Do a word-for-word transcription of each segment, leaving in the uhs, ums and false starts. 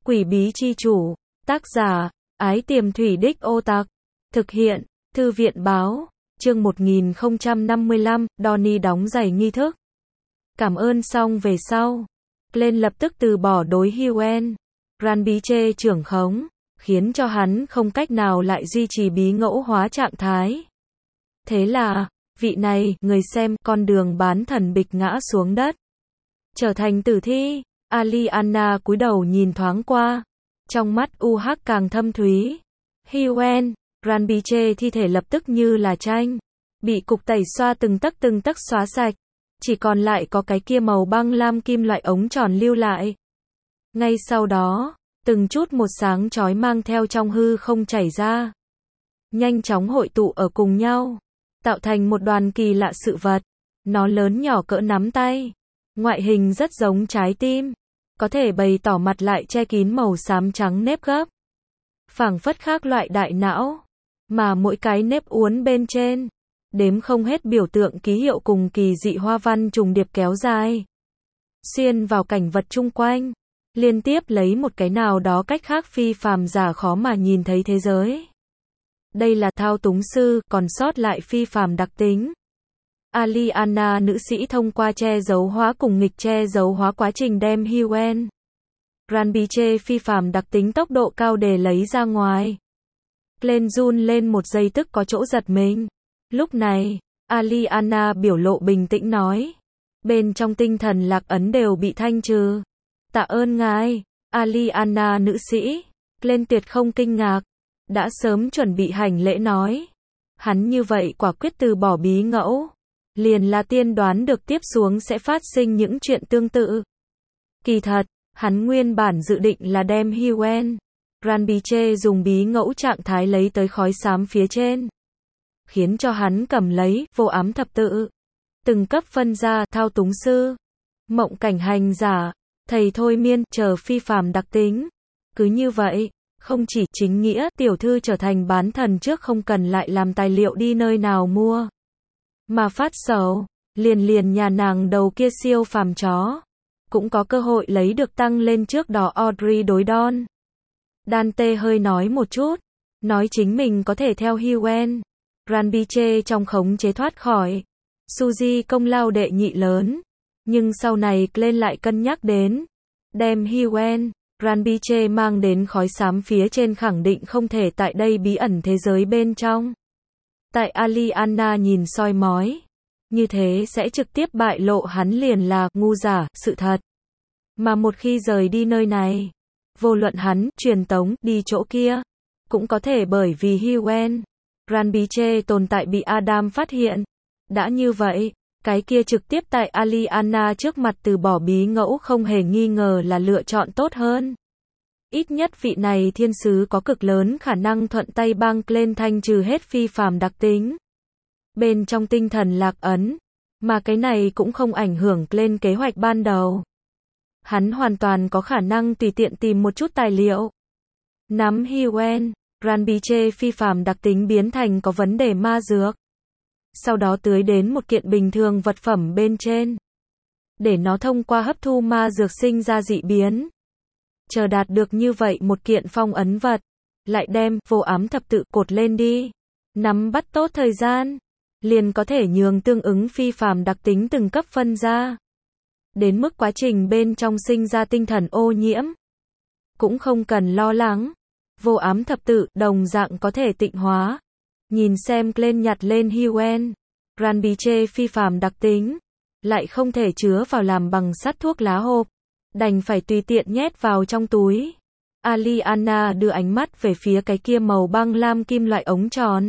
Quỷ bí chi chủ, tác giả, Ái Tiềm Thủy Đích Ô Tặc, thực hiện, Thư viện báo, chương một nghìn không trăm năm mươi lăm, Donnie đóng giày nghi thức. Cảm ơn xong về sau, Glenn lập tức từ bỏ đối Hughen. Ran bí chê trưởng khống, khiến cho hắn không cách nào lại duy trì bí ngẫu hóa trạng thái. Thế là, vị này, người xem, con đường bán thần bịch ngã xuống đất. Trở thành tử thi, Aliana cúi đầu nhìn thoáng qua. Trong mắt u hắc càng thâm thúy. Hughen, Ran bí chê thi thể lập tức như là tranh. Bị cục tẩy xoa từng tấc từng tấc xóa sạch. Chỉ còn lại có cái kia màu băng lam kim loại ống tròn lưu lại. Ngay sau đó, từng chút một sáng chói mang theo trong hư không chảy ra. Nhanh chóng hội tụ ở cùng nhau. Tạo thành một đoàn kỳ lạ sự vật. Nó lớn nhỏ cỡ nắm tay. Ngoại hình rất giống trái tim. Có thể bày tỏ mặt lại che kín màu xám trắng nếp gấp. Phảng phất khác loại đại não. Mà mỗi cái nếp uốn bên trên. Đếm không hết biểu tượng ký hiệu cùng kỳ dị hoa văn trùng điệp kéo dài. Xuyên vào cảnh vật chung quanh. Liên tiếp lấy một cái nào đó cách khác phi phàm giả khó mà nhìn thấy thế giới. Đây là thao túng sư, còn sót lại phi phàm đặc tính. Aliana nữ sĩ thông qua che giấu hóa cùng nghịch che giấu hóa quá trình đem Hughen, Ran bí chê phi phàm đặc tính tốc độ cao để lấy ra ngoài. Glenn run lên một giây tức có chỗ giật mình. Lúc này, Aliana biểu lộ bình tĩnh nói. Bên trong tinh thần lạc ấn đều bị thanh trừ. Tạ ơn ngài, Aliana nữ sĩ. Glenn tuyệt không kinh ngạc. Đã sớm chuẩn bị hành lễ nói. Hắn như vậy quả quyết từ bỏ bí ngẫu. Liền là tiên đoán được tiếp xuống sẽ phát sinh những chuyện tương tự. Kỳ thật, hắn nguyên bản dự định là đem Hughen, Ran bí chê dùng bí ngẫu trạng thái lấy tới khói xám phía trên. Khiến cho hắn cầm lấy, vô ám thập tự. Từng cấp phân ra, thao túng sư, mộng cảnh hành giả, thầy thôi miên, chờ phi phàm đặc tính. Cứ như vậy, không chỉ chính nghĩa, tiểu thư trở thành bán thần trước không cần lại làm tài liệu đi nơi nào mua. Mà phát sầu, liền liền nhà nàng đầu kia siêu phàm chó. Cũng có cơ hội lấy được tăng lên trước đó Audrey đối Don. Dante hơi nói một chút. Nói chính mình có thể theo Hughen, Ran bí chê trong khống chế thoát khỏi. Suzy công lao đệ nhị lớn. Nhưng sau này Glenn lại cân nhắc đến. Đem Hughen, Ran bí chê mang đến khói xám phía trên khẳng định không thể tại đây bí ẩn thế giới bên trong. Tại Aliana nhìn soi mói. Như thế sẽ trực tiếp bại lộ hắn liền là ngu giả, sự thật. Mà một khi rời đi nơi này, vô luận hắn truyền tống đi chỗ kia, cũng có thể bởi vì Hughen, Ran bí chê tồn tại bị Adam phát hiện. Đã như vậy, cái kia trực tiếp tại Aliana trước mặt từ bỏ bí ngẫu không hề nghi ngờ là lựa chọn tốt hơn. Ít nhất vị này thiên sứ có cực lớn khả năng thuận tay băng lên thanh trừ hết phi phàm đặc tính. Bên trong tinh thần lạc ấn. Mà cái này cũng không ảnh hưởng lên kế hoạch ban đầu. Hắn hoàn toàn có khả năng tùy tiện tìm một chút tài liệu. Nắm Hughen, Ran bí chê phi phàm đặc tính biến thành có vấn đề ma dược. Sau đó tưới đến một kiện bình thường vật phẩm bên trên. Để nó thông qua hấp thu ma dược sinh ra dị biến. Chờ đạt được như vậy một kiện phong ấn vật. Lại đem vô ám thập tự cột lên đi. Nắm bắt tốt thời gian. Liền có thể nhường tương ứng phi phàm đặc tính từng cấp phân ra. Đến mức quá trình bên trong sinh ra tinh thần ô nhiễm. Cũng không cần lo lắng. Vô ám thập tự đồng dạng có thể tịnh hóa. Nhìn xem Glenn nhặt lên Hughen, Ran bí chê phi phàm đặc tính. Lại không thể chứa vào làm bằng sắt thuốc lá hộp. Đành phải tùy tiện nhét vào trong túi. Aliana đưa ánh mắt về phía cái kia màu băng lam kim loại ống tròn.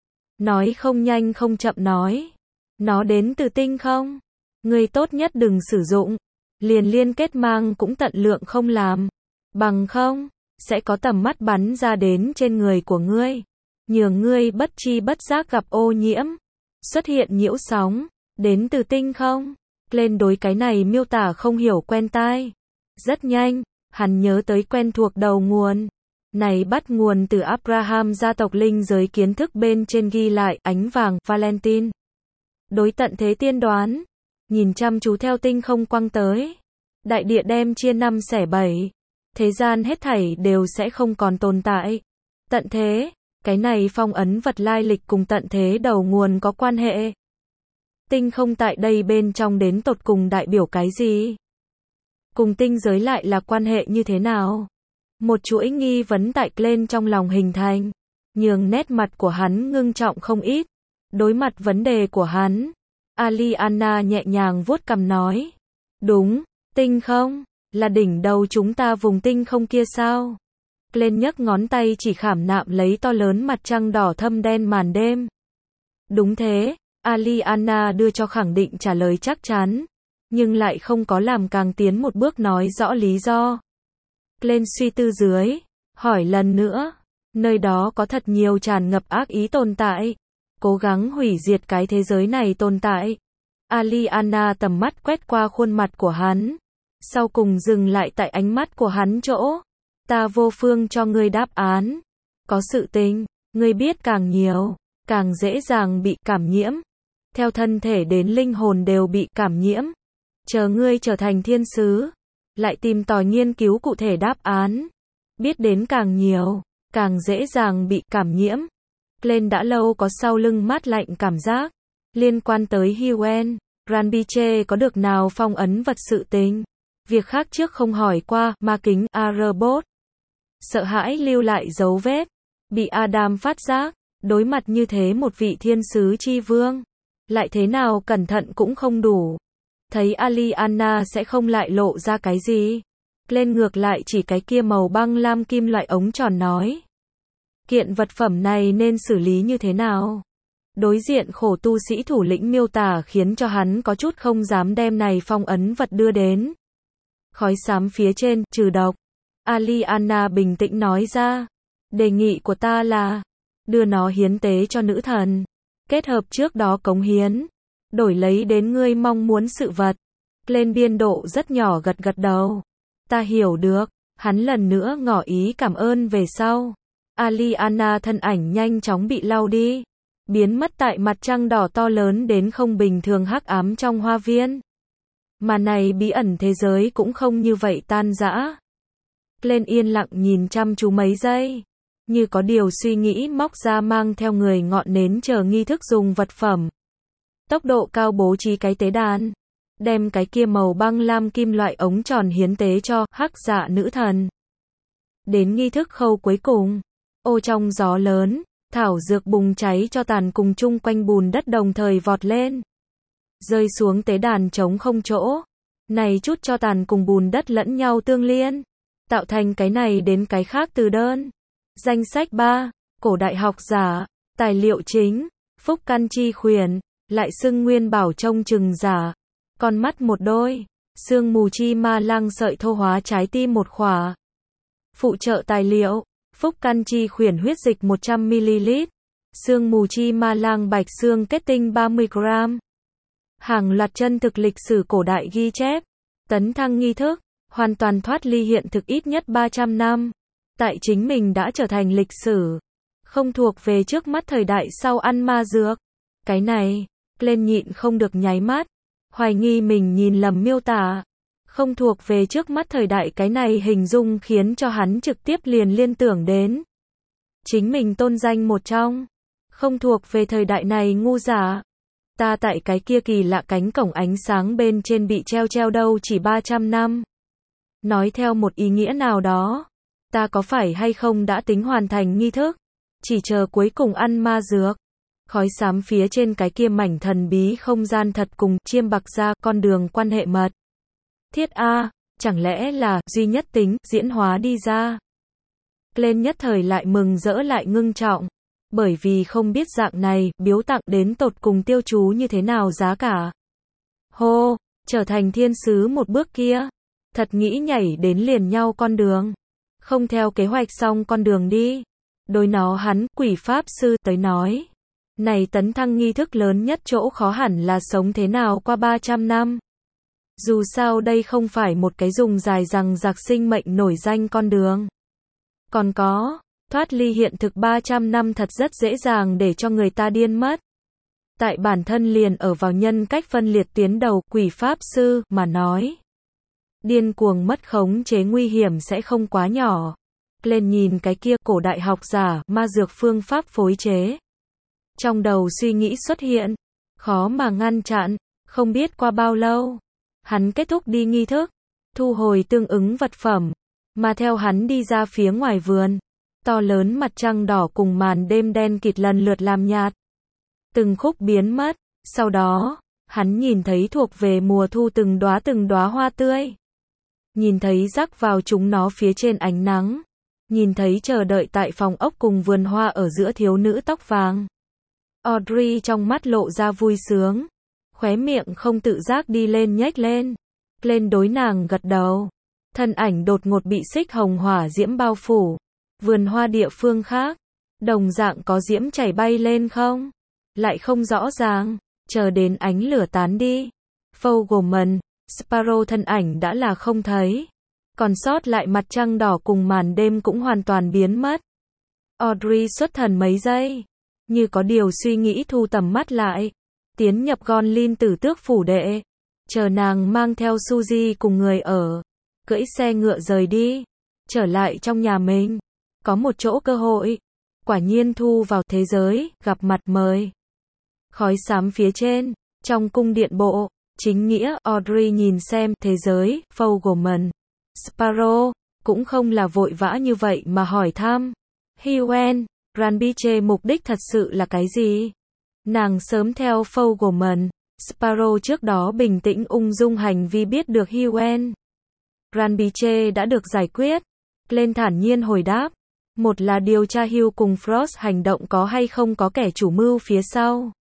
Nói không nhanh không chậm nói. Nó đến từ tinh không? Ngươi tốt nhất đừng sử dụng. Liền liên kết mang cũng tận lượng không làm. Bằng không, sẽ có tầm mắt bắn ra đến trên người của ngươi. Nhường ngươi bất chi bất giác gặp ô nhiễm. Xuất hiện nhiễu sóng. Đến từ tinh không? Lên đối cái này miêu tả không hiểu quen tai. Rất nhanh, hắn nhớ tới quen thuộc đầu nguồn. Này bắt nguồn từ Abraham gia tộc linh giới kiến thức bên trên ghi lại ánh vàng Valentine. Đối tận thế tiên đoán. Nhìn chăm chú theo tinh không quăng tới. Đại địa đem chia năm xẻ bảy. thế gian hết thảy đều sẽ không còn tồn tại. Tận thế, cái này phong ấn vật lai lịch cùng tận thế đầu nguồn có quan hệ. Tinh không tại đây bên trong đến tột cùng đại biểu cái gì? Cùng tinh giới lại là quan hệ như thế nào? Một chuỗi nghi vấn tại lên trong lòng hình thành, nhường nét mặt của hắn ngưng trọng không ít. Đối mặt vấn đề của hắn, Aliana nhẹ nhàng vuốt cằm nói. Đúng, tinh không, là đỉnh đầu chúng ta vùng tinh không kia sao? Lên nhấc ngón tay chỉ khảm nạm lấy to lớn mặt trăng đỏ thâm đen màn đêm. Đúng thế, Aliana đưa cho khẳng định trả lời chắc chắn, nhưng lại không có làm càng tiến một bước nói rõ lý do. Lên suy tư dưới, hỏi lần nữa, nơi đó có thật nhiều tràn ngập ác ý tồn tại, cố gắng hủy diệt cái thế giới này tồn tại. Aliana tầm mắt quét qua khuôn mặt của hắn, sau cùng dừng lại tại ánh mắt của hắn chỗ. Ta vô phương cho ngươi đáp án. Có sự tình, ngươi biết càng nhiều, càng dễ dàng bị cảm nhiễm. Theo thân thể đến linh hồn đều bị cảm nhiễm. Chờ ngươi trở thành thiên sứ, lại tìm tòi nghiên cứu cụ thể đáp án. Biết đến càng nhiều, càng dễ dàng bị cảm nhiễm. Glenn đã lâu có sau lưng mát lạnh cảm giác. Liên quan tới Huen, Granbiche có được nào phong ấn vật sự tình. Việc khác trước không hỏi qua, ma kính, A-robot. Sợ hãi lưu lại dấu vết. Bị Adam phát giác, đối mặt như thế một vị thiên sứ chi vương. Lại thế nào cẩn thận cũng không đủ. Thấy Aliana sẽ không lại lộ ra cái gì. Lên ngược lại chỉ cái kia màu băng lam kim loại ống tròn nói. Kiện vật phẩm này nên xử lý như thế nào? Đối diện khổ tu sĩ thủ lĩnh miêu tả khiến cho hắn có chút không dám đem này phong ấn vật đưa đến. Khói xám phía trên, trừ độc. Aliana bình tĩnh nói ra. Đề nghị của ta là, đưa nó hiến tế cho nữ thần. Kết hợp trước đó cống hiến. Đổi lấy đến ngươi mong muốn sự vật. Lên biên độ rất nhỏ gật gật đầu. Ta hiểu được. Hắn lần nữa ngỏ ý cảm ơn về sau. Aliana thân ảnh nhanh chóng bị lau đi. Biến mất tại mặt trăng đỏ to lớn đến không bình thường hắc ám trong hoa viên. Mà này bí ẩn thế giới cũng không như vậy tan rã. Lên yên lặng nhìn chăm chú mấy giây. Như có điều suy nghĩ móc ra mang theo người ngọn nến chờ nghi thức dùng vật phẩm. Tốc độ cao bố trí cái tế đàn. Đem cái kia màu băng lam kim loại ống tròn hiến tế cho hắc dạ nữ thần. Đến nghi thức khâu cuối cùng. Ô trong gió lớn, thảo dược bùng cháy cho tàn cùng chung quanh bùn đất đồng thời vọt lên. Rơi xuống tế đàn trống không chỗ. Này chút cho tàn cùng bùn đất lẫn nhau tương liên. Tạo thành cái này đến cái khác từ đơn. Danh sách ba, cổ đại học giả, tài liệu chính, phúc căn chi khuyển, lại xưng nguyên bảo trông chừng giả, con mắt một đôi, sương mù chi ma lang sợi thô hóa trái tim một khỏa. Phụ trợ tài liệu, phúc căn chi khuyển huyết dịch một trăm mi li lít, sương mù chi ma lang bạch xương kết tinh ba mươi gam. Hàng loạt chân thực lịch sử cổ đại ghi chép, tấn thăng nghi thức, hoàn toàn thoát ly hiện thực ít nhất ba trăm năm. Tại chính mình đã trở thành lịch sử, không thuộc về trước mắt thời đại sau ăn ma dược. Cái này, lên nhịn không được nháy mắt, hoài nghi mình nhìn lầm miêu tả. Không thuộc về trước mắt thời đại cái này hình dung khiến cho hắn trực tiếp liền liên tưởng đến. Chính mình tôn danh một trong, không thuộc về thời đại này ngu giả. Ta tại cái kia kỳ lạ cánh cổng ánh sáng bên trên bị treo treo đâu chỉ ba trăm năm. Nói theo một ý nghĩa nào đó. Ta có phải hay không đã tính hoàn thành nghi thức, chỉ chờ cuối cùng ăn ma dược. Khói xám phía trên cái kia mảnh thần bí không gian thật cùng chiêm bạc ra con đường quan hệ mật. Thiết A, chẳng lẽ là duy nhất tính diễn hóa đi ra. Lên nhất thời lại mừng rỡ lại ngưng trọng, bởi vì không biết dạng này biếu tặng đến tột cùng tiêu chú như thế nào giá cả. Hô, trở thành thiên sứ một bước kia, thật nghĩ nhảy đến liền nhau con đường. Không theo kế hoạch xong con đường đi. Đối nó hắn, quỷ pháp sư, tới nói. Này tấn thăng nghi thức lớn nhất chỗ khó hẳn là sống thế nào qua ba trăm năm. Dù sao đây không phải một cái dùng dài rằng giặc sinh mệnh nổi danh con đường. Còn có, thoát ly hiện thực ba trăm năm thật rất dễ dàng để cho người ta điên mất. Tại bản thân liền ở vào nhân cách phân liệt tiến đầu quỷ pháp sư mà nói. Điên cuồng mất khống chế nguy hiểm sẽ không quá nhỏ. Lên nhìn cái kia cổ đại học giả, ma dược phương pháp phối chế. Trong đầu suy nghĩ xuất hiện, khó mà ngăn chặn, không biết qua bao lâu. Hắn kết thúc đi nghi thức, thu hồi tương ứng vật phẩm, mà theo hắn đi ra phía ngoài vườn. To lớn mặt trăng đỏ cùng màn đêm đen kịt lần lượt làm nhạt. Từng khúc biến mất, sau đó, hắn nhìn thấy thuộc về mùa thu từng đóa từng đóa hoa tươi. Nhìn thấy rắc vào chúng nó phía trên ánh nắng. Nhìn thấy chờ đợi tại phòng ốc cùng vườn hoa ở giữa thiếu nữ tóc vàng. Audrey trong mắt lộ ra vui sướng. Khóe miệng không tự giác đi lên nhếch lên. Lên đối nàng gật đầu. Thân ảnh đột ngột bị xích hồng hỏa diễm bao phủ. Vườn hoa địa phương khác. Đồng dạng có diễm chảy bay lên không? Lại không rõ ràng. Chờ đến ánh lửa tán đi. Fogelman, Sparrow thân ảnh đã là không thấy. Còn sót lại mặt trăng đỏ cùng màn đêm cũng hoàn toàn biến mất. Audrey xuất thần mấy giây. Như có điều suy nghĩ thu tầm mắt lại. Tiến nhập Gonlin tử tước phủ đệ. Chờ nàng mang theo Suzy cùng người ở. Cưỡi xe ngựa rời đi. Trở lại trong nhà mình. Có một chỗ cơ hội. Quả nhiên thu vào thế giới, gặp mặt mời. Khói xám phía trên. Trong cung điện bộ. Chính nghĩa, Audrey nhìn xem, thế giới, Fogelman. Sparrow, cũng không là vội vã như vậy mà hỏi thăm. Hwen, Ranbiche mục đích thật sự là cái gì? Nàng sớm theo Fogelman, Sparrow trước đó bình tĩnh ung dung hành vi biết được Hwen. Ranbiche đã được giải quyết. Lên thản nhiên hồi đáp. Một là điều tra Hugh cùng Frost hành động có hay không có kẻ chủ mưu phía sau.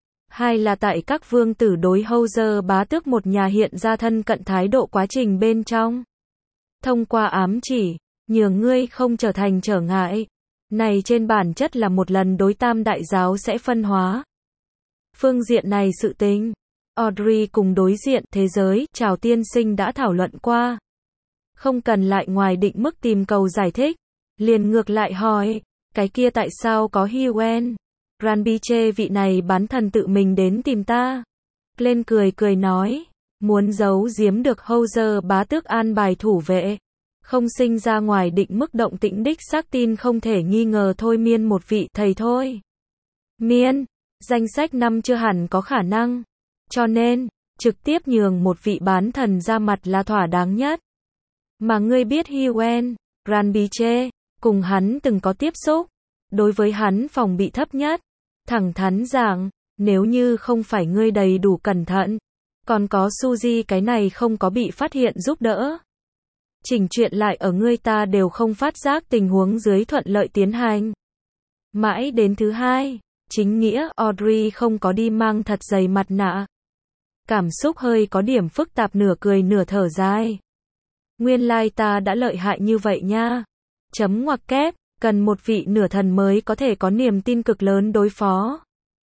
Hai là tại các vương tử đối Howzer bá tước một nhà hiện ra thân cận thái độ quá trình bên trong. Thông qua ám chỉ, nhường ngươi không trở thành trở ngại. Này trên bản chất là một lần đối tam đại giáo sẽ phân hóa. Phương diện này sự tình, Audrey cùng đối diện thế giới, chào tiên sinh đã thảo luận qua. Không cần lại ngoài định mức tìm cầu giải thích. Liền ngược lại hỏi, cái kia tại sao có Hwen? Ranbiche vị này bán thần tự mình đến tìm ta. Lên cười cười nói, muốn giấu giếm được Howzer bá tước an bài thủ vệ. Không sinh ra ngoài định mức động tĩnh đích xác tin không thể nghi ngờ thôi miên một vị thầy thôi. Miên, danh sách năm chưa hẳn có khả năng. Cho nên, trực tiếp nhường một vị bán thần ra mặt là thỏa đáng nhất. Mà ngươi biết Hwen, Ranbiche, cùng hắn từng có tiếp xúc. Đối với hắn phòng bị thấp nhất. Thẳng thắn rằng, nếu như không phải ngươi đầy đủ cẩn thận, còn có Suzy cái này không có bị phát hiện giúp đỡ. Chỉnh chuyện lại ở ngươi ta đều không phát giác tình huống dưới thuận lợi tiến hành. Mãi đến thứ hai, chính nghĩa Audrey không có đi mang thật dày mặt nạ. Cảm xúc hơi có điểm phức tạp nửa cười nửa thở dài. Nguyên lai ta đã lợi hại như vậy nha. Chấm ngoặc kép. Cần một vị nửa thần mới có thể có niềm tin cực lớn đối phó.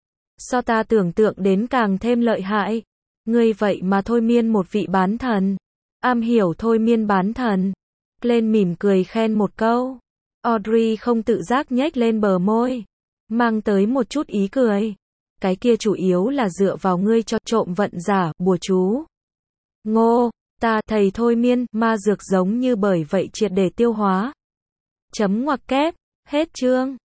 So ta tưởng tượng đến càng thêm lợi hại. Ngươi vậy mà thôi miên một vị bán thần. Am hiểu thôi miên bán thần. Lên mỉm cười khen một câu. Audrey không tự giác nhếch lên bờ môi. Mang tới một chút ý cười. Cái kia chủ yếu là dựa vào ngươi cho trộm vận giả, bùa chú. Ngô, ta thầy thôi miên, ma dược giống như bởi vậy triệt để tiêu hóa. Chấm ngoặc kép, hết chương.